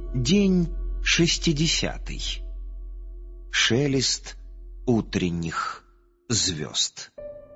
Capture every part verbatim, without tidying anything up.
День шестидесятый. Шелест утренних звезд.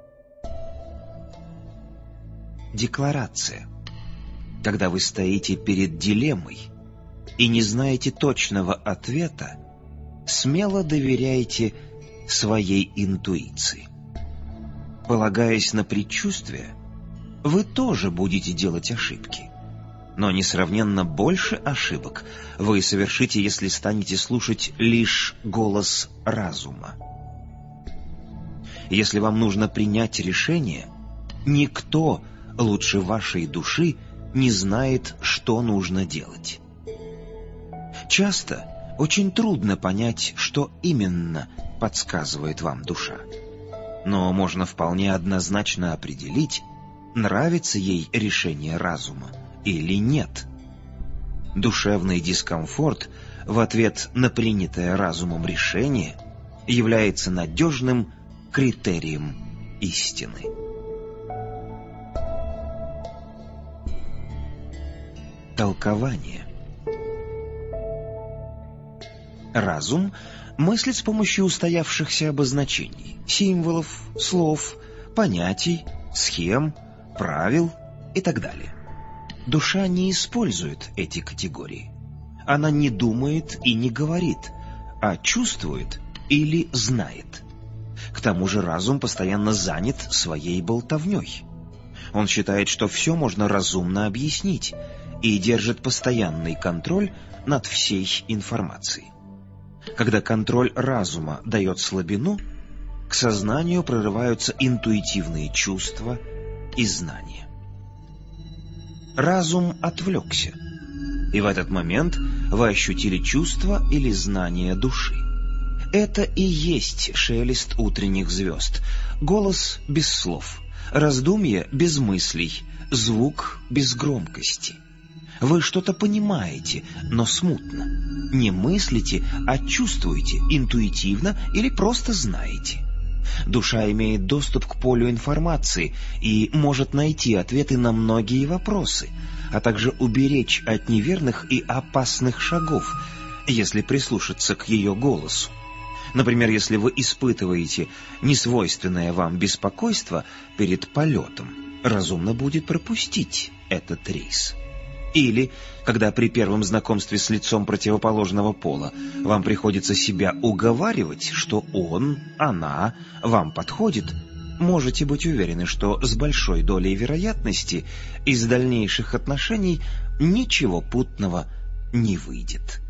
Декларация. Когда вы стоите перед дилеммой и не знаете точного ответа, смело доверяйте своей интуиции. Полагаясь на предчувствие, вы тоже будете делать ошибки. Но несравненно больше ошибок вы совершите, если станете слушать лишь голос разума. Если вам нужно принять решение, никто лучше вашей души не знает, что нужно делать. Часто очень трудно понять, что именно подсказывает вам душа. Но можно вполне однозначно определить, нравится ей решение разума или нет. Душевный дискомфорт в ответ на принятое разумом решение является надежным критерием истины. Толкование. Разум мыслит с помощью устоявшихся обозначений, символов, слов, понятий, схем, правил и так далее. Душа не использует эти категории. Она не думает и не говорит, а чувствует или знает. К тому же разум постоянно занят своей болтовней. Он считает, что все можно разумно объяснить, и держит постоянный контроль над всей информацией. Когда контроль разума дает слабину, к сознанию прорываются интуитивные чувства и знания. Разум отвлекся, и в этот момент вы ощутили чувство или знание души. Это и есть шелест утренних звезд, голос без слов, раздумье без мыслей, звук без громкости. Вы что-то понимаете, но смутно. Не мыслите, а чувствуете интуитивно или просто знаете. Душа имеет доступ к полю информации и может найти ответы на многие вопросы, а также уберечь от неверных и опасных шагов, если прислушаться к ее голосу. Например, если вы испытываете несвойственное вам беспокойство перед полетом, разумно будет пропустить этот рейс. Или, когда при первом знакомстве с лицом противоположного пола вам приходится себя уговаривать, что он, она вам подходит, можете быть уверены, что с большой долей вероятности из дальнейших отношений ничего путного не выйдет.